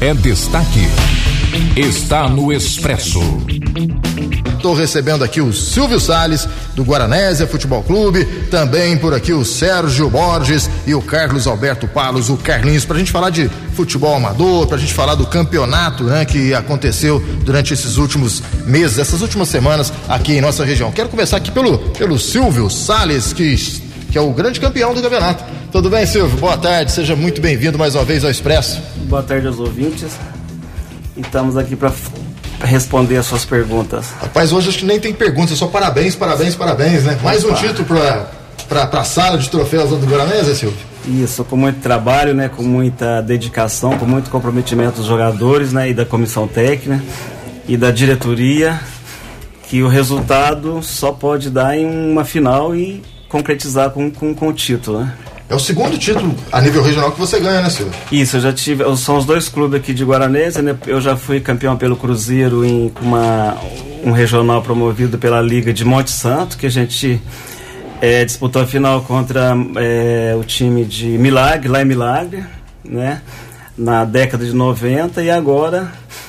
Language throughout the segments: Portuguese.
é destaque. Está no Expresso. Estou recebendo aqui o Silvio Salles, do Guaranésia Futebol Clube, também por aqui o Sérgio Borges e o Carlos Alberto Palos, o Carlinhos, pra gente falar de futebol amador, pra gente falar do campeonato, né, que aconteceu durante esses últimos meses, essas últimas semanas aqui em nossa região. Quero começar aqui pelo Silvio Salles, que é o grande campeão do campeonato. Tudo bem, Silvio? Boa tarde, seja muito bem-vindo mais uma vez ao Expresso. Boa tarde aos ouvintes. E estamos aqui para responder as suas perguntas. Rapaz, hoje acho que nem tem perguntas, só parabéns, né? Mais um título para a sala de troféus do Guaranésia, Silvio? Isso, com muito trabalho, né? Com muita dedicação, com muito comprometimento dos jogadores, né? E da comissão técnica e da diretoria, que o resultado só pode dar em uma final e concretizar com o título, né? É o segundo título a nível regional que você ganha, né, Silvio? Isso, eu já tive, são os dois clubes aqui de Guaranésia, né? Eu já fui campeão pelo Cruzeiro em um regional promovido pela Liga de Monte Santo, que a gente disputou a final contra o time de Milagre, lá em Milagre, né? Na década de 90, e agora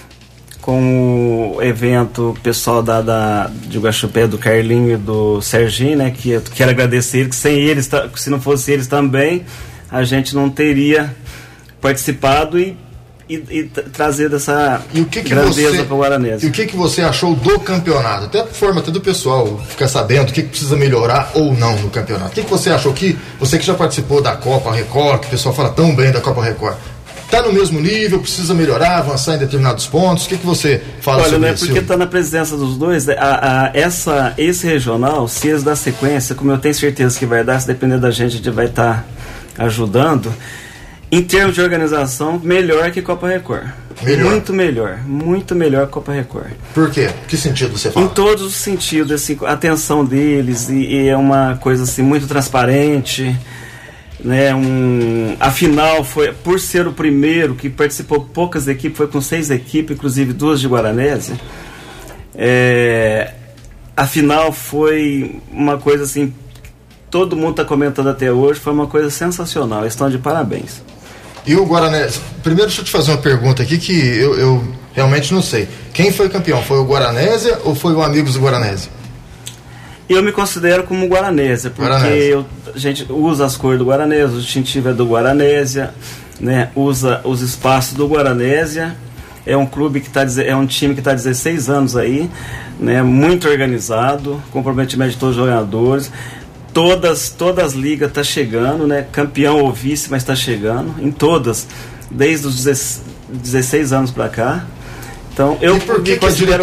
com o evento pessoal de Guaxupé, do Carlinho e do Serginho, né, que eu quero agradecer eles, que sem eles, se não fosse eles também, a gente não teria participado e trazido essa grandeza para o Guaranésia. E o que você achou do campeonato? Até por forma do pessoal ficar sabendo o que precisa melhorar ou não no campeonato. O que você achou você que já participou da Copa Record, que o pessoal fala tão bem da Copa Record, está no mesmo nível, precisa melhorar, avançar em determinados pontos? O que você fala sobre isso? Olha, porque está na presença dos dois, esse regional, se eles dar sequência, como eu tenho certeza que vai dar, se depender da gente, a gente vai estar ajudando, em termos de organização, melhor que Copa Record. Melhor. Muito melhor que Copa Record. Por quê? Que sentido você fala? Em todos os sentidos, assim, a atenção deles, e é uma coisa assim, muito transparente, né? A final foi, por ser o primeiro que participou poucas equipes, foi com 6 equipes, inclusive 2 de Guaranésia. A final foi uma coisa assim, todo mundo está comentando até hoje, foi uma coisa sensacional, eles estão de parabéns. E o Guaranésia, primeiro deixa eu te fazer uma pergunta aqui que eu realmente não sei. Quem foi campeão? Foi o Guaranésia ou foi o Amigos do Guaranésia? Eu me considero como Guaranésia, porque a gente usa as cores do Guaranésia, o distintivo é do Guaranésia, né? Usa os espaços do Guaranésia. É um clube que é um time que está há 16 anos aí, né? Muito organizado, comprometimento de todos os jogadores. Todas as ligas tá chegando, né? Campeão ou vice, mas está chegando em todas, desde os 16 anos para cá. Então, e por que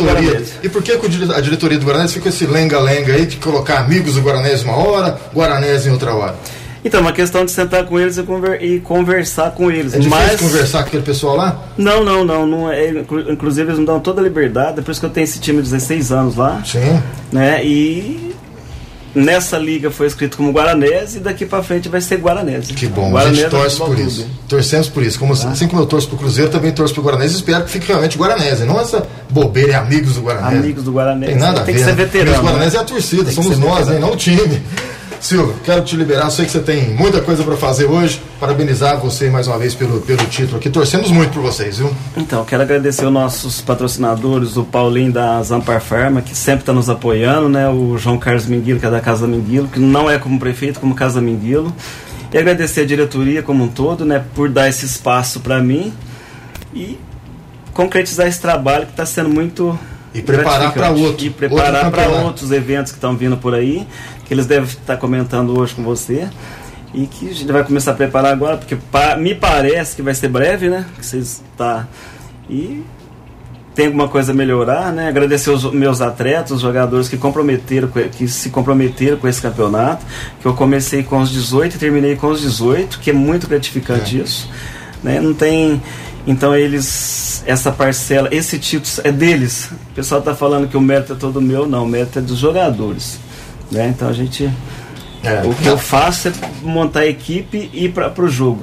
a diretoria do Guaranésia fica esse lenga-lenga aí de colocar Amigos do Guaranésia uma hora, Guaranésia em outra hora? Então, uma questão de sentar com eles e conversar com eles. É difícil conversar com aquele pessoal lá? Não é, inclusive eles me dão toda a liberdade, é por isso que eu tenho esse time de 16 anos lá. Sim. Né? E nessa liga foi escrito como Guaranésia e daqui pra frente vai ser Guaranésia. Que bom, a gente torce por isso. Torcemos por isso. Assim como eu torço pro Cruzeiro, também torço pro Guaranésia. Espero que fique realmente Guaranésia. Não essa bobeira, Amigos do Guaranésia. Amigos do Guaranésia. Tem nada a ver. Tem que ser veterano. Amigos do Guaranésia é a torcida, somos nós, hein, não o time. Silvio, quero te liberar, sei que você tem muita coisa para fazer hoje, parabenizar você mais uma vez pelo título aqui, torcemos muito por vocês, viu? Então, quero agradecer os nossos patrocinadores, o Paulinho da Zampar Pharma, que sempre está nos apoiando, né? O João Carlos Minguilo, que é da Casa Minguilo, que não é como prefeito, como Casa Minguilo, e agradecer a diretoria como um todo, né? Por dar esse espaço para mim e concretizar esse trabalho que está sendo muito... E preparar para outro. E preparar para outros eventos que estão vindo por aí, que eles devem estar comentando hoje com você. E que a gente vai começar a preparar agora, porque me parece que vai ser breve, né? Que vocês tá. E tem alguma coisa a melhorar, né? Agradecer os meus atletas, os jogadores que se comprometeram com esse campeonato. Que eu comecei com os 18 e terminei com os 18, que é muito gratificante isso. Né? Não tem. Então essa parcela, esse título é deles. O pessoal está falando que o mérito é todo meu, não, o mérito é dos jogadores, né? Então o que eu faço é montar a equipe e ir para o jogo.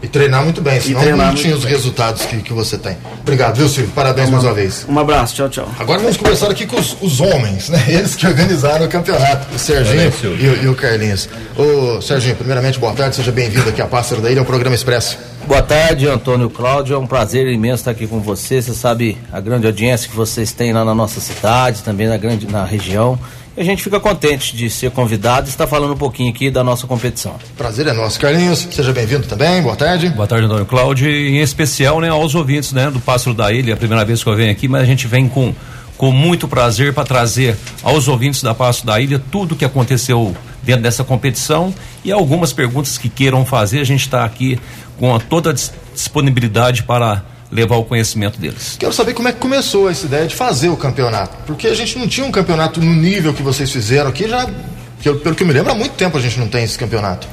E treinar muito bem, senão não tinha os resultados que você tem. Obrigado, viu, Silvio? Parabéns mais uma vez. Um abraço, tchau, tchau. Agora vamos conversar aqui com os homens, né? Eles que organizaram o campeonato, o Serginho e o Carlinhos. Ô, Serginho, primeiramente, boa tarde, seja bem-vindo aqui à Pássaro da Ilha, ao Programa Expresso. Boa tarde, Antônio Cláudio, é um prazer imenso estar aqui com você. Você sabe a grande audiência que vocês têm lá na nossa cidade, também na região. E a gente fica contente de ser convidado e estar falando um pouquinho aqui da nossa competição. Prazer é nosso. Carlinhos, seja bem-vindo também, boa tarde. Boa tarde, Antônio Cláudio, e em especial, né, aos ouvintes, né, do Pássaro da Ilha. É a primeira vez que eu venho aqui, mas a gente vem com muito prazer para trazer aos ouvintes da Pássaro da Ilha tudo o que aconteceu dentro dessa competição e algumas perguntas que queiram fazer. A gente está aqui com toda a disponibilidade para levar o conhecimento deles. Quero saber como é que começou essa ideia de fazer o campeonato, porque a gente não tinha um campeonato no nível que vocês fizeram aqui, pelo que eu me lembro, há muito tempo a gente não tem esse campeonato.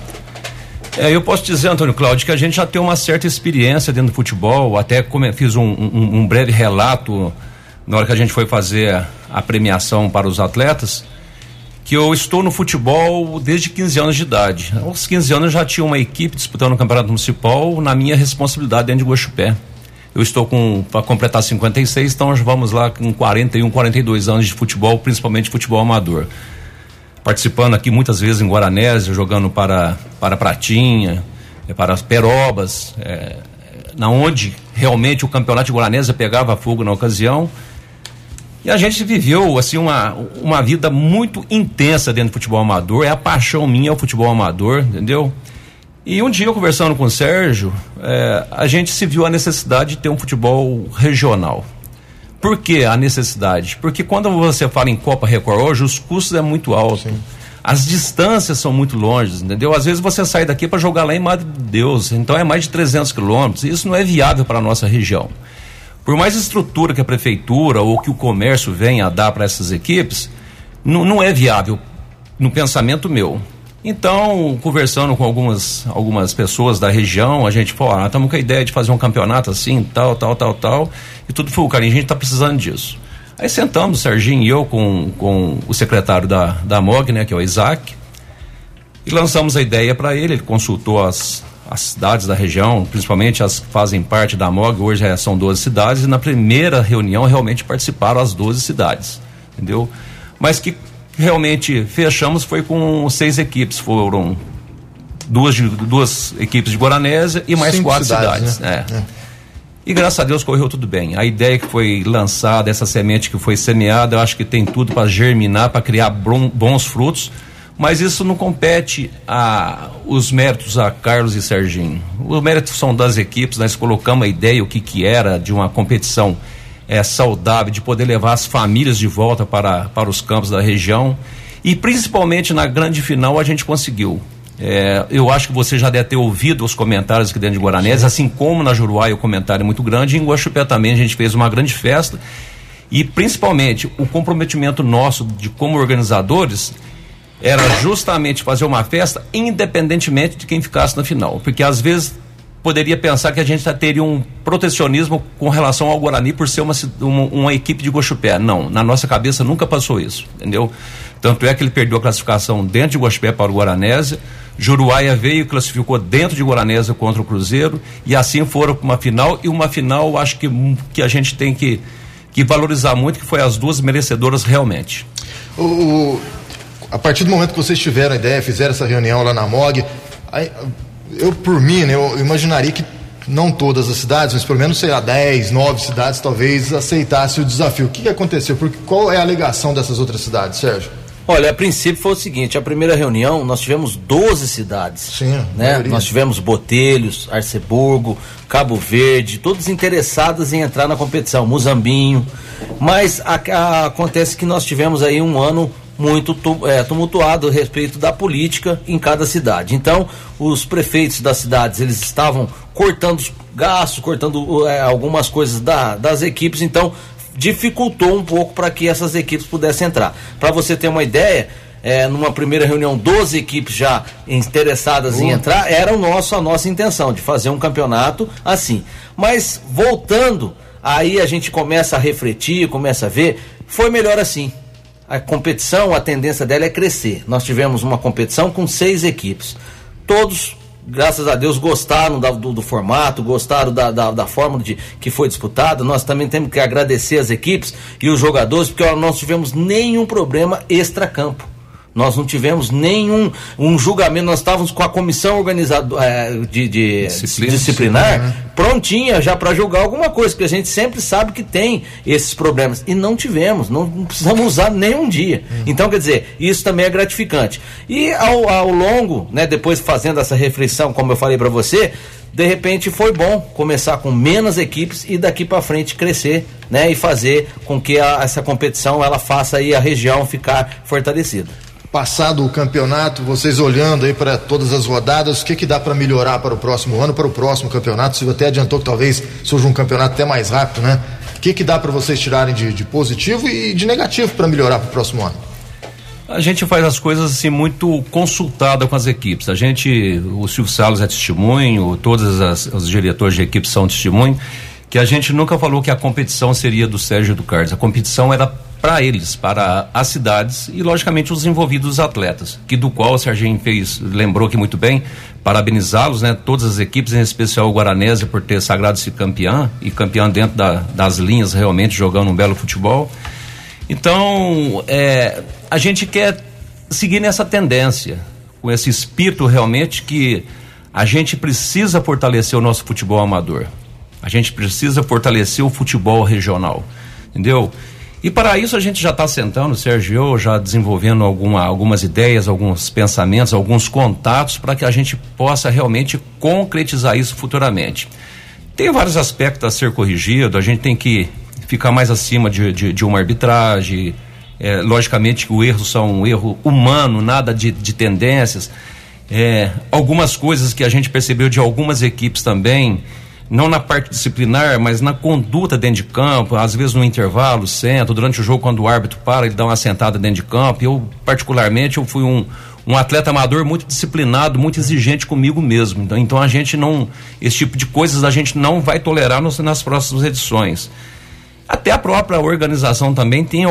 Eu posso dizer, Antônio Cláudio, que a gente já tem uma certa experiência dentro do futebol, até fiz um breve relato na hora que a gente foi fazer a premiação para os atletas, que eu estou no futebol desde 15 anos de idade. Aos 15 anos eu já tinha uma equipe disputando o campeonato municipal na minha responsabilidade dentro de Guaxupé. Eu estou para completar 56, então vamos lá com 41, 42 anos de futebol, principalmente futebol amador. Participando aqui muitas vezes em Guaranésia, jogando para Pratinha, para Perobas, na onde realmente o campeonato de Guaranésia pegava fogo na ocasião. E a gente viveu assim uma vida muito intensa dentro do futebol amador. É a paixão minha o futebol amador, entendeu? E um dia, conversando com o Sérgio, a gente se viu a necessidade de ter um futebol regional. Por que a necessidade? Porque quando você fala em Copa Record hoje, os custos é muito alto. Sim. As distâncias são muito longe, entendeu? Às vezes você sai daqui para jogar lá em Madre de Deus, então é mais de 300 quilômetros. Isso não é viável para a nossa região. Por mais estrutura que a prefeitura ou que o comércio venha a dar para essas equipes, não é viável no pensamento meu. Então, conversando com algumas pessoas da região, a gente falou, estamos com a ideia de fazer um campeonato assim, tal, e tudo foi, Carlinhos, a gente está precisando disso. Aí sentamos, o Serginho e eu, com o secretário da MOG, né, que é o Isaac, e lançamos a ideia para ele consultou as cidades da região, principalmente as que fazem parte da MOG, hoje são 12 cidades, e na primeira reunião realmente participaram as 12 cidades, entendeu? Mas que realmente fechamos foi com 6 equipes, foram duas equipes de Guaranésia e mais 4 cidades, né? E graças a Deus correu tudo bem. A ideia que foi lançada, essa semente que foi semeada, eu acho que tem tudo para germinar, para criar bons frutos, mas isso não compete os méritos a Carlos e Serginho. Os méritos são das equipes. Nós colocamos a ideia, o que era de uma competição saudável, de poder levar as famílias de volta para os campos da região, e principalmente na grande final a gente conseguiu. Eu acho que você já deve ter ouvido os comentários aqui dentro de Guaranésia, assim como na Juruá o comentário é muito grande, e em Guaxupé também a gente fez uma grande festa, e principalmente o comprometimento nosso como organizadores era justamente fazer uma festa independentemente de quem ficasse na final, porque às vezes poderia pensar que a gente teria um protecionismo com relação ao Guarani por ser uma equipe de Guaxupé. Não, na nossa cabeça nunca passou isso, entendeu? Tanto é que ele perdeu a classificação dentro de Guaxupé para o Guaranésia, Juruáia veio e classificou dentro de Guaranésia contra o Cruzeiro, e assim foram para uma final, e uma final acho que a gente tem que valorizar muito, que foi as duas merecedoras realmente. A partir do momento que vocês tiveram a ideia, fizeram essa reunião lá na MOG, eu, por mim, né, eu imaginaria que não todas as cidades, mas pelo menos, 10, 9 cidades talvez aceitassem o desafio. O que aconteceu? Qual é a alegação dessas outras cidades, Sérgio? Olha, a princípio foi o seguinte, a primeira reunião nós tivemos 12 cidades. Sim, né? Nós tivemos Botelhos, Arceburgo, Cabo Verde, todos interessados em entrar na competição, Muzambinho, mas acontece que nós tivemos aí um ano muito tumultuado a respeito da política em cada cidade. Então, os prefeitos das cidades, eles estavam cortando gastos, cortando algumas coisas das equipes, então dificultou um pouco para que essas equipes pudessem entrar. Para você ter uma ideia, numa primeira reunião, 12 equipes já interessadas em entrar, era a nossa intenção de fazer um campeonato assim. Mas voltando, aí a gente começa a refletir, começa a ver, foi melhor assim. A competição, a tendência dela é crescer. Nós tivemos uma competição com 6 equipes, todos graças a Deus, gostaram do formato, gostaram da forma que foi disputada. Nós também temos que agradecer as equipes e os jogadores, porque nós não tivemos nenhum problema extracampo. Nós não tivemos nenhum julgamento. Nós estávamos com a comissão organizada disciplinar prontinha já para julgar alguma coisa, porque a gente sempre sabe que tem esses problemas, e não tivemos, não precisamos usar nenhum dia. Então, quer dizer, isso também é gratificante. E ao longo, né, depois fazendo essa reflexão, como eu falei para você, de repente foi bom começar com menos equipes e daqui para frente crescer, né, e fazer com que essa competição ela faça aí a região ficar fortalecida. Passado o campeonato, vocês olhando aí para todas as rodadas, o que dá para melhorar para o próximo ano, para o próximo campeonato? Você até adiantou que talvez surja um campeonato até mais rápido, né? O que dá para vocês tirarem de positivo e de negativo para melhorar para o próximo ano? A gente faz as coisas assim muito consultada com as equipes. O Silvio Salles é testemunho, todos os diretores de equipes são testemunho, que a gente nunca falou que a competição seria do Sérgio e do Carlos. A competição era para eles, para as cidades e logicamente os envolvidos atletas, do qual o Serginho lembrou aqui muito bem, parabenizá-los, né? Todas as equipes, em especial o Guaranésia por ter sagrado-se campeã, e campeã dentro das linhas, realmente jogando um belo futebol. Então, a gente quer seguir nessa tendência, com esse espírito realmente que a gente precisa fortalecer o nosso futebol amador, a gente precisa fortalecer o futebol regional, entendeu? E para isso a gente já está sentando, o Sérgio e eu, já desenvolvendo algumas ideias, alguns pensamentos, alguns contatos para que a gente possa realmente concretizar isso futuramente. Tem vários aspectos a ser corrigido, a gente tem que ficar mais acima de uma arbitragem, logicamente que o erro são um erro humano, nada de tendências, algumas coisas que a gente percebeu de algumas equipes também, não na parte disciplinar, mas na conduta dentro de campo, às vezes no intervalo, senta, durante o jogo quando o árbitro para, ele dá uma sentada dentro de campo. Eu, particularmente, eu fui um atleta amador muito disciplinado, muito exigente comigo mesmo. Então a gente não, esse tipo de coisas a gente não vai tolerar nas próximas edições. Até a própria organização também tem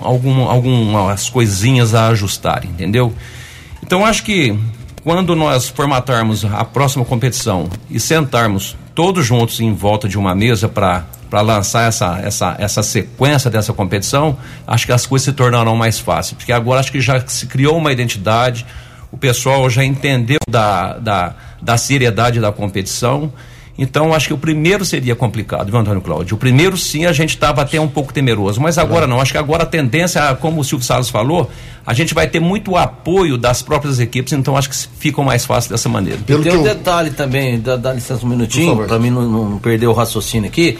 algumas coisinhas a ajustar, entendeu? Então acho que quando nós formatarmos a próxima competição e sentarmos todos juntos em volta de uma mesa para lançar essa sequência dessa competição, acho que as coisas se tornarão mais fáceis, porque agora acho que já se criou uma identidade, o pessoal já entendeu da seriedade da competição. Então acho que o primeiro seria complicado, viu, Antônio Cláudio? O primeiro sim a gente estava até um pouco temeroso, mas agora não, acho que agora a tendência, como o Silvio Salles falou, a gente vai ter muito apoio das próprias equipes, então acho que ficam mais fácil dessa maneira. Tem um detalhe também, dá licença um minutinho, para mim não perder o raciocínio aqui,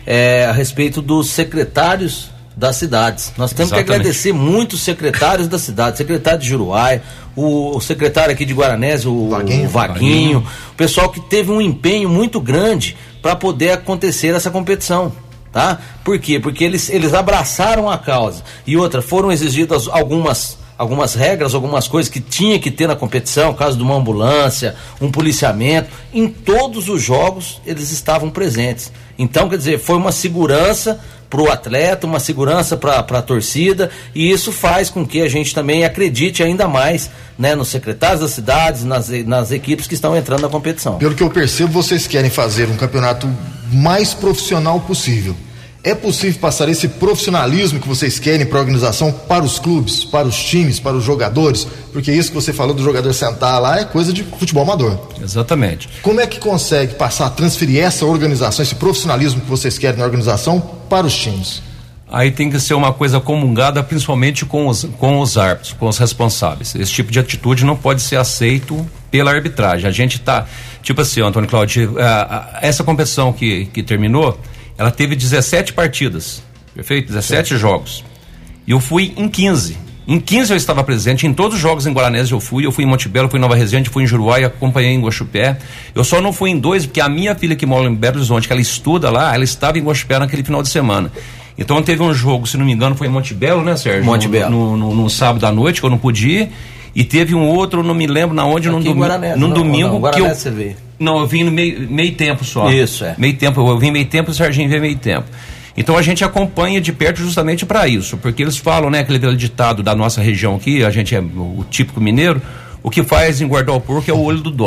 a respeito dos secretários das cidades. Nós temos que agradecer muito os secretários da cidade, secretário de Juruá, o secretário aqui de Guaranésia, o Vaguinho, o pessoal que teve um empenho muito grande para poder acontecer essa competição, tá? Por quê? Porque eles abraçaram a causa. E outra, foram exigidas algumas regras, algumas coisas que tinha que ter na competição, caso de uma ambulância, um policiamento. Em todos os jogos eles estavam presentes. Então, quer dizer, foi uma segurança para o atleta, uma segurança para a torcida, e isso faz com que a gente também acredite ainda mais, né, nos secretários das cidades, nas equipes que estão entrando na competição. Pelo que eu percebo, vocês querem fazer um campeonato mais profissional possível. É possível passar esse profissionalismo que vocês querem para a organização para os clubes, para os times, para os jogadores? Porque isso que você falou do jogador sentar lá é coisa de futebol amador. Exatamente. Como é que consegue transferir essa organização, esse profissionalismo que vocês querem na organização para os times? Aí tem que ser uma coisa comungada, principalmente com os árbitros, com os responsáveis. Esse tipo de atitude não pode ser aceito pela arbitragem. A gente tá, tipo assim, Antônio Cláudio, essa competição que terminou, ela teve 17 partidas, perfeito? 17 jogos. E eu fui em 15. Em 15 eu estava presente, em todos os jogos em Guaranésia eu fui em Montebello, fui em Nova Resende, fui em Juruá, acompanhei em Guaxupé. Eu só não fui em 2 porque a minha filha que mora em Belo Horizonte, que ela estuda lá, ela estava em Guaxupé naquele final de semana. Então teve um jogo, se não me engano, foi em Montebello, né, Sérgio? Montebello. No sábado à noite, que eu não pude ir. E teve um outro, não me lembro na onde, num domingo que eu... Você vê. Não, eu vim no meio tempo só. Isso, Meio tempo, eu vim meio tempo e o Serginho veio meio tempo. Então a gente acompanha de perto justamente para isso, porque eles falam, né, aquele ditado da nossa região aqui, a gente é o típico mineiro, o que faz engordar o porco é o olho do dono.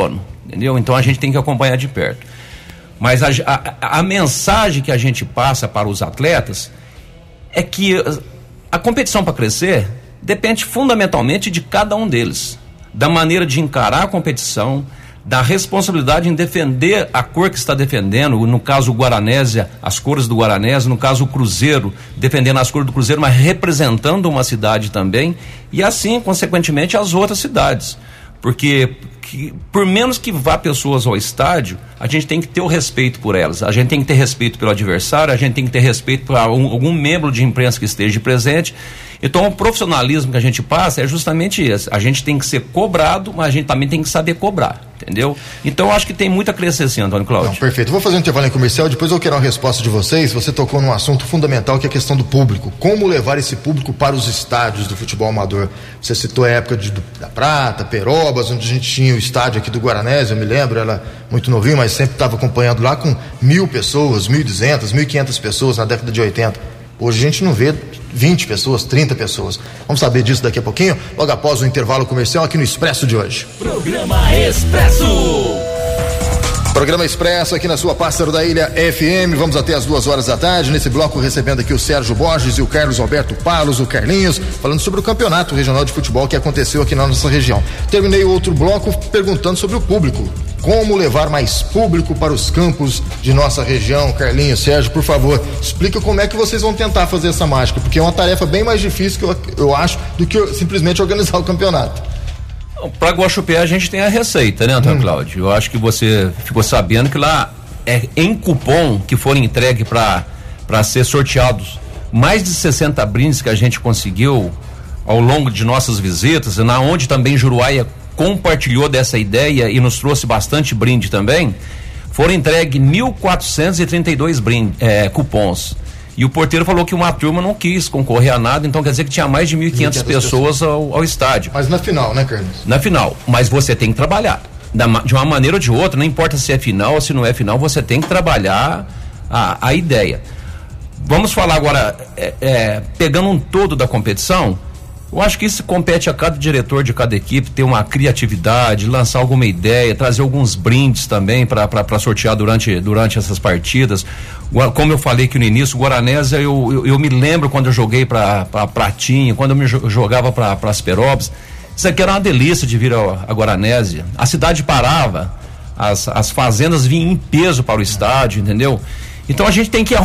entendeu? Então a gente tem que acompanhar de perto. Mas a mensagem que a gente passa para os atletas é que a competição para crescer depende fundamentalmente de cada um deles, da maneira de encarar a competição, da responsabilidade em defender a cor que está defendendo, no caso o Guaranésia, as cores do Guaranésia, no caso o Cruzeiro, defendendo as cores do Cruzeiro, mas representando uma cidade também, e assim, consequentemente, as outras cidades. Porque por menos que vá pessoas ao estádio, a gente tem que ter o respeito por elas, a gente tem que ter respeito pelo adversário, a gente tem que ter respeito por algum membro de imprensa que esteja presente. Então o profissionalismo que a gente passa é justamente esse, a gente tem que ser cobrado, mas a gente também tem que saber cobrar, entendeu? Então eu acho que tem muito a crescer assim, Antônio Cláudio. Não, perfeito, vou fazer um intervalo em comercial, depois eu quero uma resposta de vocês. Você tocou num assunto fundamental que é a questão do público, como levar esse público para os estádios do futebol amador. Você citou a época da Prata, Perobas, onde a gente tinha o estádio aqui do Guaranésia, eu me lembro, era muito novinho, mas sempre estava acompanhando lá com 1.000 pessoas, 1.200, 1.500 pessoas na década de 80. Hoje a gente não vê 20 pessoas, 30 pessoas. Vamos saber disso daqui a pouquinho, logo após o intervalo comercial aqui no Expresso de hoje. Programa Expresso. Programa Expresso aqui na sua Pássaro da Ilha FM. Vamos até as 2 da tarde. Nesse bloco recebendo aqui o Sérgio Borges e o Carlos Alberto Palos, o Carlinhos, falando sobre o campeonato regional de futebol que aconteceu aqui na nossa região. Terminei o outro bloco perguntando sobre o público. Como levar mais público para os campos de nossa região? Carlinhos, Sérgio, por favor, explica como é que vocês vão tentar fazer essa mágica, porque é uma tarefa bem mais difícil, eu acho, do que simplesmente organizar o campeonato. Para Guaxupé a gente tem a receita, né, Antônio Cláudio? Eu acho que você ficou sabendo que lá é em cupom que foram entregues para ser sorteados mais de 60 brindes que a gente conseguiu ao longo de nossas visitas, na onde também Juruáia compartilhou dessa ideia e nos trouxe bastante brinde também. Foram entregues 1.432 cupons. E o porteiro falou que uma turma não quis concorrer a nada, então quer dizer que tinha mais de 1.500 pessoas ao estádio. Mas na final, né, Carlos? Na final, mas você tem que trabalhar. De uma maneira ou de outra, não importa se é final ou se não é final, você tem que trabalhar a ideia. Vamos falar agora, pegando um todo da competição. Eu acho que isso compete a cada diretor de cada equipe ter uma criatividade, lançar alguma ideia, trazer alguns brindes também para sortear durante essas partidas. Como eu falei aqui no início, o Guaranésia, eu me lembro quando eu joguei para Pratinha, quando eu me jogava para as Perobas. Isso aqui era uma delícia de vir a Guaranésia. A cidade parava, as fazendas vinham em peso para o estádio, entendeu? Então a gente tem que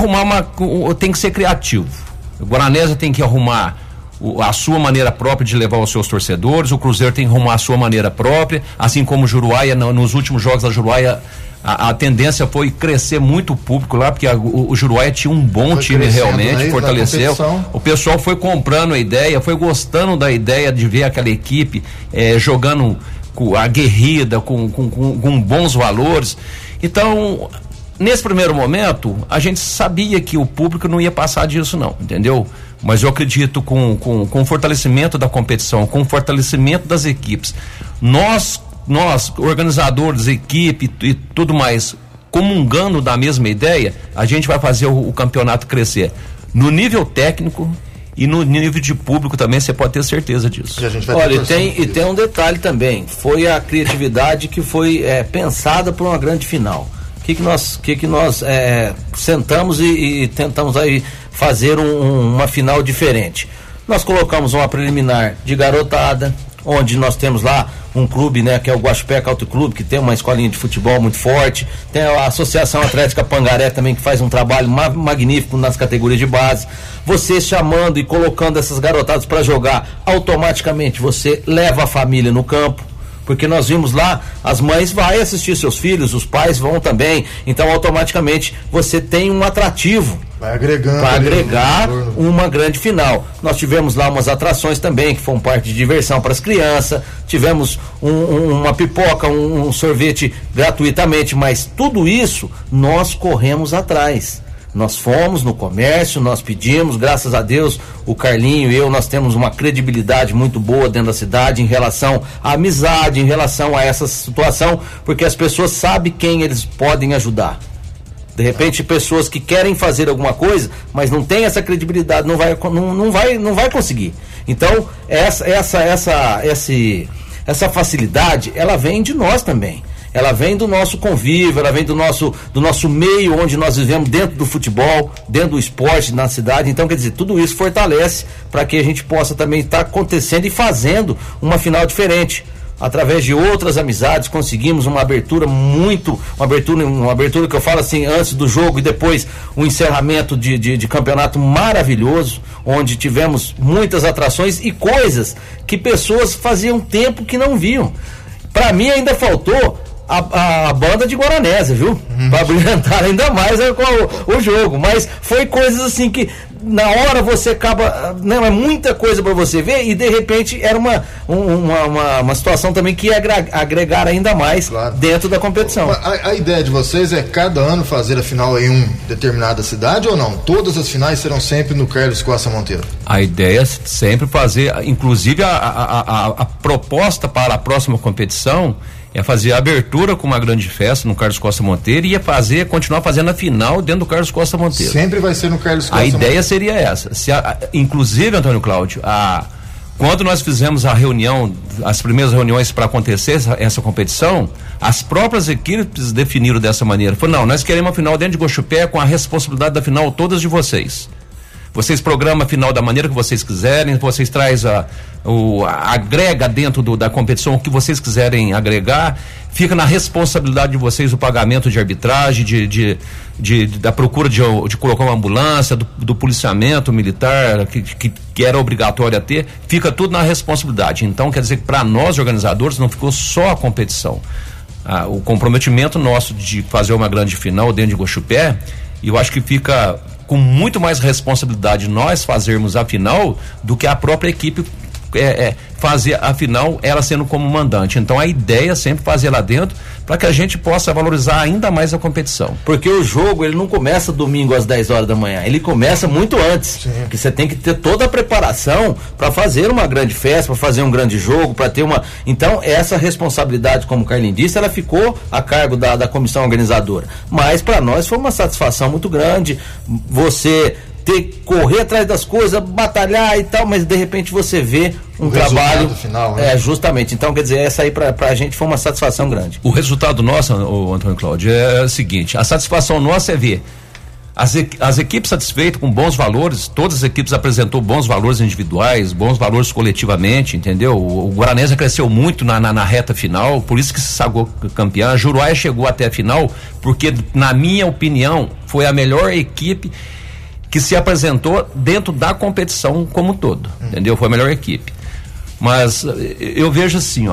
tem que ser criativo. O Guaranésia tem que arrumar a sua maneira própria de levar os seus torcedores, o Cruzeiro tem que arrumar a sua maneira própria, assim como o Juruáia, nos últimos jogos da Juruáia, a tendência foi crescer muito o público lá, porque o Juruáia tinha um bom time realmente, fortaleceu, o pessoal foi comprando a ideia, foi gostando da ideia de ver aquela equipe jogando aguerrida, com bons valores. Então, nesse primeiro momento, a gente sabia que o público não ia passar disso não, entendeu? Mas eu acredito com o fortalecimento da competição, com o fortalecimento das equipes, nós organizadores, equipe e tudo mais, comungando da mesma ideia, a gente vai fazer o campeonato crescer no nível técnico e no nível de público também, você pode ter certeza disso. Olha, tem um detalhe também, foi a criatividade que foi pensada por uma grande final. O que nós sentamos e tentamos aí fazer uma final diferente. Nós colocamos uma preliminar de garotada, onde nós temos lá um clube, né, que é o Guaxupé Country Club, que tem uma escolinha de futebol muito forte, tem a Associação Atlética Pangaré também, que faz um trabalho magnífico nas categorias de base. Você chamando e colocando essas garotadas para jogar, automaticamente você leva a família no campo, porque nós vimos lá, as mães vão assistir seus filhos, os pais vão também, então automaticamente você tem um atrativo vai agregando para agregar uma grande final. Nós tivemos lá umas atrações também, que foram parte de diversão para as crianças, tivemos uma pipoca, um sorvete gratuitamente, mas tudo isso nós corremos atrás. Nós fomos no comércio, nós pedimos, graças a Deus, o Carlinho e eu, nós temos uma credibilidade muito boa dentro da cidade em relação à amizade, em relação a essa situação, porque as pessoas sabem quem eles podem ajudar. De repente, pessoas que querem fazer alguma coisa, mas não tem essa credibilidade, não vai conseguir. Então, essa facilidade, ela vem de nós também. ela vem do nosso convívio, ela vem do nosso meio onde nós vivemos, dentro do futebol, dentro do esporte na cidade. Então, quer dizer, tudo isso fortalece para que a gente possa também estar acontecendo e fazendo uma final diferente. Através de outras amizades conseguimos uma abertura que eu falo assim, antes do jogo e depois um encerramento de campeonato maravilhoso, onde tivemos muitas atrações e coisas que pessoas faziam tempo que não viam. Para mim ainda faltou a banda de Guaranésia, viu? Para brilhantar ainda mais o jogo, mas foi coisas assim que na hora você acaba, não, é muita coisa para você ver e de repente era uma situação também que ia agregar ainda mais, claro, dentro da competição. A ideia de vocês é cada ano fazer a final em uma determinada cidade ou não? Todas as finais serão sempre no Carlos Costa Monteiro? A ideia é sempre fazer, inclusive a proposta para a próxima competição é fazer a abertura com uma grande festa no Carlos Costa Monteiro e continuar fazendo a final dentro do Carlos Costa Monteiro. Sempre vai ser no Carlos Costa Monteiro. A ideia seria essa. Inclusive, Antônio Cláudio, quando nós fizemos as primeiras reuniões para acontecer essa competição, as próprias equipes definiram dessa maneira. Falaram, não, nós queremos a final dentro de Guaxupé com a responsabilidade da final todas de vocês. Vocês programam a final da maneira que vocês quiserem, vocês trazem agrega dentro da competição o que vocês quiserem agregar, fica na responsabilidade de vocês o pagamento de arbitragem, da procura de colocar uma ambulância, do policiamento militar que era obrigatório a ter, fica tudo na responsabilidade. Então quer dizer que para nós organizadores não ficou só a competição. O comprometimento nosso de fazer uma grande final dentro de Guaxupé, eu acho que fica com muito mais responsabilidade nós fazermos a final do que a própria equipe fazer a final ela sendo como mandante. Então a ideia é sempre fazer lá dentro para que a gente possa valorizar ainda mais a competição. Porque o jogo ele não começa domingo às 10 horas da manhã, ele começa muito antes. Sim. Que você tem que ter toda a preparação para fazer uma grande festa, para fazer um grande jogo, para ter uma. Então essa responsabilidade, como o Carlinhos disse, ela ficou a cargo da comissão organizadora. Mas para nós foi uma satisfação muito grande você correr atrás das coisas, batalhar e tal, mas de repente você vê um trabalho final, né? Justamente, então quer dizer, essa aí pra gente foi uma satisfação grande. O resultado nosso, Antônio Cláudio, é o seguinte: a satisfação nossa é ver as equipes satisfeitas com bons valores, todas as equipes apresentou bons valores individuais, bons valores coletivamente, entendeu? O Guaranésia cresceu muito na reta final, por isso que se sagrou campeã. A Juruá chegou até a final porque, na minha opinião, foi a melhor equipe que se apresentou dentro da competição como um todo, entendeu? Foi a melhor equipe. Mas eu vejo assim,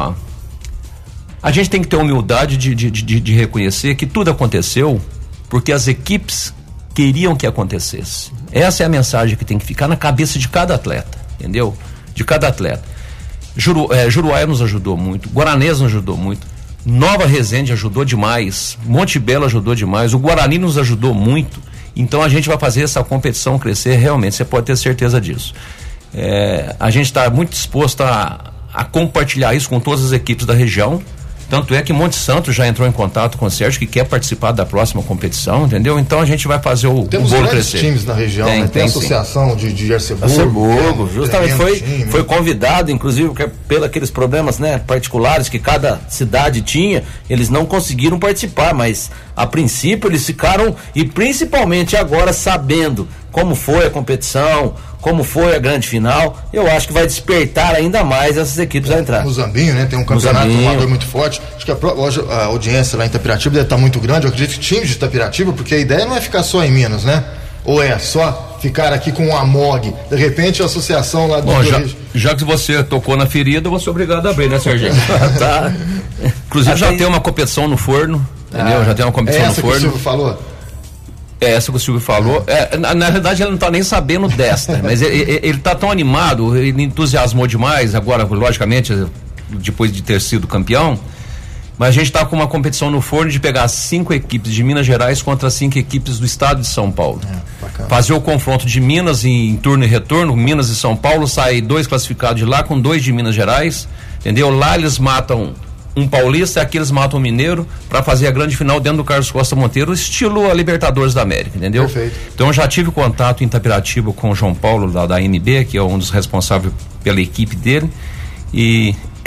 a gente tem que ter humildade de reconhecer que tudo aconteceu porque as equipes queriam que acontecesse. Essa é a mensagem que tem que ficar na cabeça de cada atleta, entendeu? De cada atleta. Juruá nos ajudou muito, Guaranésia nos ajudou muito, Nova Resende ajudou demais, Monte Belo ajudou demais, o Guarani nos ajudou muito. Então a gente vai fazer essa competição crescer realmente, você pode ter certeza disso. A gente está muito disposto a compartilhar isso com todas as equipes da região, tanto é que Monte Santo já entrou em contato com o Sérgio, que quer participar da próxima competição, entendeu? Então a gente vai fazer o bolo crescer. Temos times na região, tem a associação de Arceburgo, justamente foi convidado, inclusive pelos aqueles problemas, né, particulares que cada cidade tinha, eles não conseguiram participar, mas a princípio eles ficaram, e principalmente agora sabendo como foi a competição, como foi a grande final, eu acho que vai despertar ainda mais essas equipes a entrar. Muzambinho, né? Tem um campeonato amador muito forte. Acho que a audiência lá em Itapiratiba deve estar muito grande. Eu acredito que times de Itapiratiba, porque a ideia não é ficar só em Minas, né? Ou é só ficar aqui com o AMOG? De repente a associação lá do... Bom, já que você tocou na ferida, eu vou ser obrigado a abrir, né, Serginho? Tá. Inclusive já tem uma competição no forno, entendeu? Já tem uma competição no forno. Que o Silvio falou? Essa que o Silvio falou, na realidade ele não está nem sabendo desta, mas ele está tão animado, ele entusiasmou demais, agora logicamente depois de ter sido campeão, mas a gente está com uma competição no forno de pegar 5 equipes de Minas Gerais contra 5 equipes do estado de São Paulo, fazer o confronto de Minas em turno e retorno, Minas e São Paulo, sai 2 classificados de lá com 2 de Minas Gerais, entendeu? Lá eles matam um paulista, aqui eles matam um mineiro para fazer a grande final dentro do Carlos Costa Monteiro, estilo a Libertadores da América, entendeu? Perfeito. Então eu já tive contato em Itapiratiba com o João Paulo da MB, que é um dos responsáveis pela equipe dele, e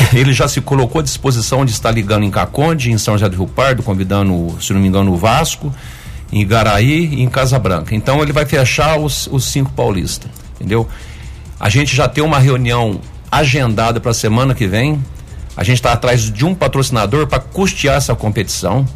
ele já se colocou à disposição de estar ligando em Caconde, em São José do Rio Pardo, convidando, se não me engano, o Vasco, em Igaraí e em Casa Branca. Então ele vai fechar os 5 paulistas, entendeu? A gente já tem uma reunião agendada para a semana que vem. A gente está atrás de um patrocinador para custear essa competição.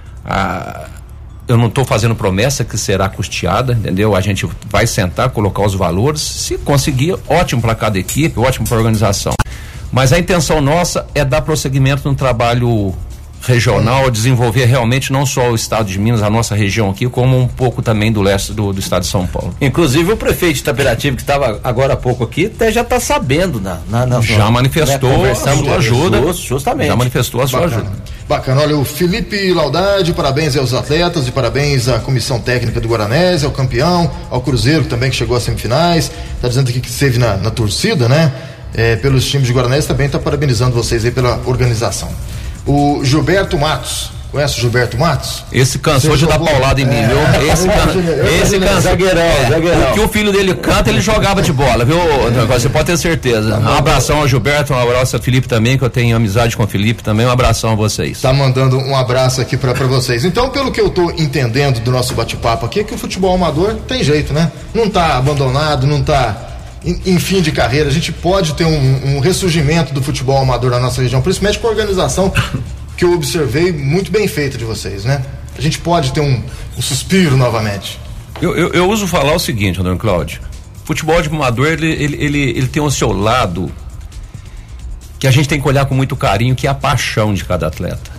Eu não estou fazendo promessa que será custeada, entendeu? A gente vai sentar, colocar os valores. Se conseguir, ótimo para cada equipe, ótimo para a organização. Mas a intenção nossa é dar prosseguimento no trabalho regional, desenvolver realmente não só o estado de Minas, a nossa região aqui, como um pouco também do leste do estado de São Paulo. Inclusive o prefeito de Itaperatiba, que estava agora há pouco aqui, até já está sabendo já manifestou a sua ajuda. Justamente. Já manifestou a sua ajuda. Bacana, olha, o Felipe Laudade, parabéns aos atletas e parabéns à comissão técnica do Guaranésia, ao campeão, ao Cruzeiro também, que chegou às semifinais. Está dizendo aqui que esteve na torcida, né? Pelos times de Guaranésia, também está parabenizando vocês aí pela organização. O Gilberto Matos, conhece o Gilberto Matos? Esse cansou de dar paulada em mim, viu? Esse cansou. Zagueirão. O que o filho dele canta, ele jogava de bola, viu? Você pode ter certeza. Um abração ao Gilberto, um abraço ao Felipe também, que eu tenho amizade com o Felipe também, um abração a vocês. Tá mandando um abraço aqui pra vocês. Então, pelo que eu tô entendendo do nosso bate-papo aqui, é que o futebol amador tem jeito, né? Não tá abandonado, não tá em fim de carreira. A gente pode ter um ressurgimento do futebol amador na nossa região, principalmente com a organização que eu observei muito bem feita de vocês, né? A gente pode ter um suspiro novamente. Eu uso falar o seguinte, Antônio Cláudio: futebol de amador, ele tem o seu lado que a gente tem que olhar com muito carinho, que é a paixão de cada atleta.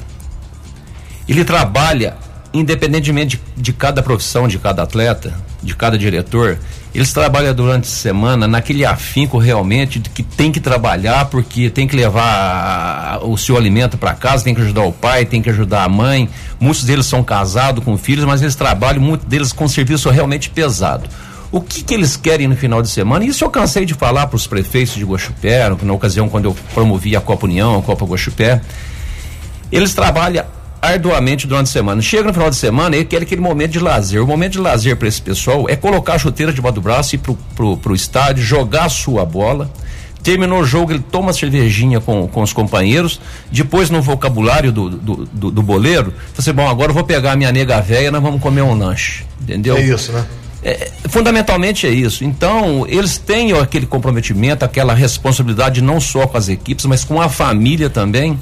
Ele trabalha independentemente de cada profissão, de cada atleta, de cada diretor. Eles trabalham durante a semana naquele afinco realmente de que tem que trabalhar, porque tem que levar o seu alimento para casa, tem que ajudar o pai, tem que ajudar a mãe. Muitos deles são casados com filhos, mas eles trabalham, muitos deles com serviço realmente pesado. O que eles querem no final de semana? Isso eu cansei de falar para os prefeitos de Guaxupé, na ocasião quando eu promovi a Copa União, a Copa Guaxupé. Eles trabalham arduamente durante a semana. Chega no final de semana e quer aquele momento de lazer. O momento de lazer para esse pessoal é colocar a chuteira debaixo do braço, ir pro estádio, jogar a sua bola. Terminou o jogo, ele toma a cervejinha com os companheiros. Depois, no vocabulário do boleiro, você, bom, agora eu vou pegar a minha nega véia, nós vamos comer um lanche. Entendeu? É isso, né? Fundamentalmente é isso. Então, eles têm aquele comprometimento, aquela responsabilidade não só com as equipes, mas com a família também.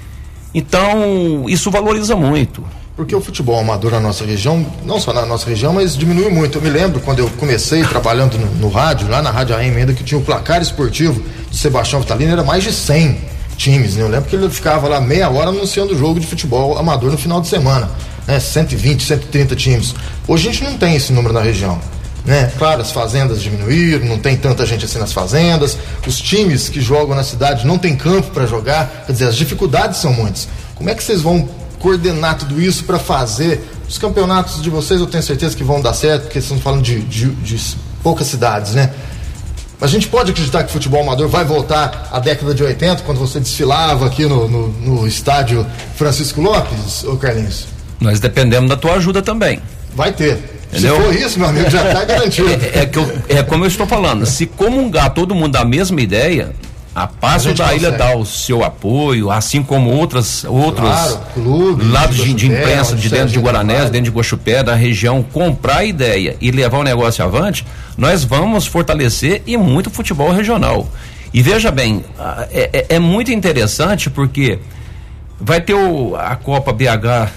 Então, isso valoriza muito. Porque o futebol amador na nossa região, não só na nossa região, mas diminuiu muito. Eu me lembro quando eu comecei trabalhando no rádio, lá na Rádio AM ainda, que tinha o placar esportivo do Sebastião Vitalino, era mais de 100 times, né? Eu lembro que ele ficava lá meia hora anunciando o jogo de futebol amador no final de semana, né? 120, 130 times. Hoje a gente não tem esse número na região, né? Claro, as fazendas diminuíram, não tem tanta gente assim nas fazendas, os times que jogam na cidade não tem campo para jogar, quer dizer, as dificuldades são muitas. Como é que vocês vão coordenar tudo isso para fazer os campeonatos de vocês? Eu tenho certeza que vão dar certo, porque vocês estão falando de poucas cidades, né? A gente pode acreditar que o futebol amador vai voltar à década de 80, quando você desfilava aqui no estádio Francisco Lopes, ô Carlinhos? Nós dependemos da tua ajuda também. Vai ter. Entendeu? Se for isso, meu amigo, já está garantido. É como eu estou falando, se comungar todo mundo da mesma ideia, a Passo da Ilha dá o seu apoio, assim como outros clubes, lados de imprensa de dentro de Guaranésia, dentro de Guaxupé, da região, comprar a ideia e levar o negócio avante, nós vamos fortalecer e muito o futebol regional. E veja bem, é muito interessante porque vai ter a Copa BH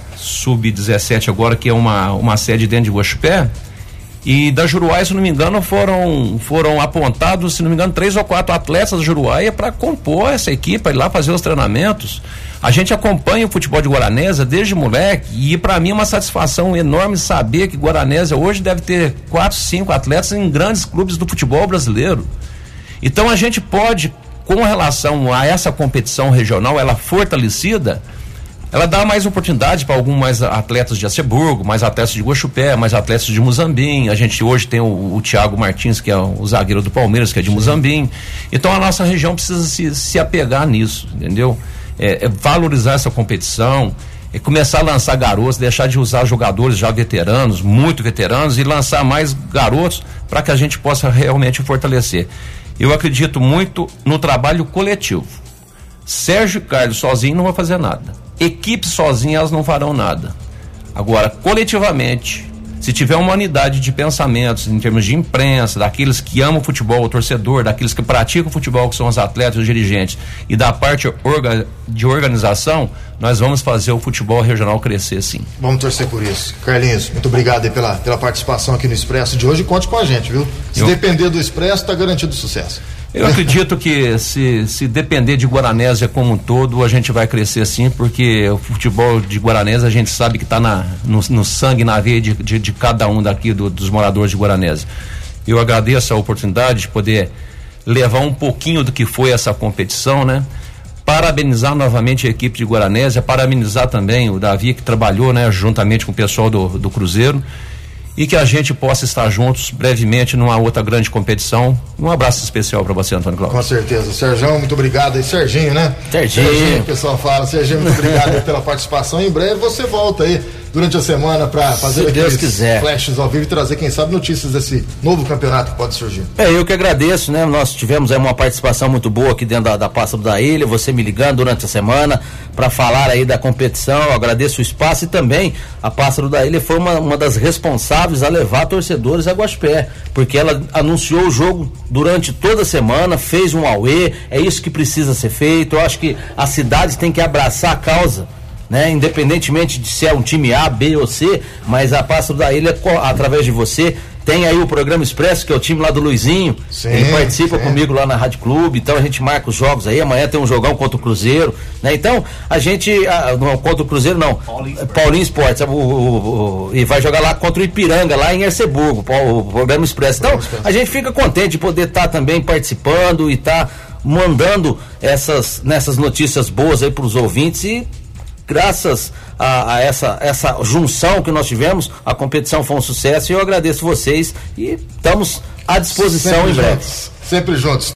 Sub-17 agora, que é uma sede dentro de Guaxupé. E da Juruáia, se não me engano, foram apontados, se não me engano, 3 ou 4 atletas da Juruáia para compor essa equipe, ir lá fazer os treinamentos. A gente acompanha o futebol de Guaranésia desde moleque, e para mim é uma satisfação enorme saber que Guaranésia hoje deve ter 4, 5 atletas em grandes clubes do futebol brasileiro. Então a gente pode, com relação a essa competição regional, ela fortalecida, ela dá mais oportunidade para alguns mais atletas de Aceburgo, mais atletas de Guaxupé, mais atletas de Muzambim. A gente hoje tem o Thiago Martins, que é o zagueiro do Palmeiras, que é de Muzambim. Então a nossa região precisa se apegar nisso, entendeu? Valorizar essa competição, começar a lançar garotos, deixar de usar jogadores já veteranos, muito veteranos, e lançar mais garotos para que a gente possa realmente fortalecer. Eu acredito muito no trabalho coletivo. Sérgio e Carlos sozinho não vão fazer nada. Equipes sozinhas elas não farão nada. Agora, coletivamente, se tiver uma unidade de pensamentos em termos de imprensa, daqueles que amam o futebol, o torcedor, daqueles que praticam o futebol, que são os atletas e os dirigentes, e da parte de organização, nós vamos fazer o futebol regional crescer, sim. Vamos torcer por isso. Carlinhos, muito obrigado aí pela participação aqui no Expresso de hoje. Conte com a gente, viu? Se depender do Expresso, está garantido sucesso. Eu acredito que se depender de Guaranésia como um todo, a gente vai crescer sim, porque o futebol de Guaranésia a gente sabe que está no sangue, na veia de cada um daqui dos moradores de Guaranésia. Eu agradeço a oportunidade de poder levar um pouquinho do que foi essa competição, né? Parabenizar novamente a equipe de Guaranésia, parabenizar também o Davi, que trabalhou, né, juntamente com o pessoal do Cruzeiro, e que a gente possa estar juntos brevemente numa outra grande competição. Um abraço especial para você, Antônio Cláudio. Com certeza. Sérgio, muito obrigado. E Serginho, né? Serginho, o pessoal fala. Serginho, muito obrigado pela participação. Em breve você volta aí durante a semana para fazer aqueles flashes ao vivo e trazer, quem sabe, notícias desse novo campeonato que pode surgir. Eu que agradeço, né? Nós tivemos aí uma participação muito boa aqui dentro da Pássaro da Ilha, você me ligando durante a semana para falar aí da competição. Eu agradeço o espaço, e também a Pássaro da Ilha foi uma das responsáveis a levar torcedores a Guaxupé, porque ela anunciou o jogo durante toda a semana, fez um auê. É isso que precisa ser feito. Eu acho que as cidades têm que abraçar a causa, né? Independentemente de se é um time A, B ou C, mas a Pássaro da Ilha, através de você, tem aí o programa Expresso, que é o time lá do Luizinho. Sim, ele participa comigo lá na Rádio Clube, então a gente marca os jogos aí. Amanhã tem um jogão contra o Cruzeiro, né? Então a gente, não, contra o Cruzeiro não, Paulinho Esportes, e vai jogar lá contra o Ipiranga, lá em Arceburgo, o programa Expresso. Então a gente fica contente de poder estar também participando e estar mandando nessas notícias boas aí para os ouvintes, e graças a essa junção que nós tivemos, a competição foi um sucesso, e eu agradeço vocês e estamos à disposição em breve. Sempre juntos.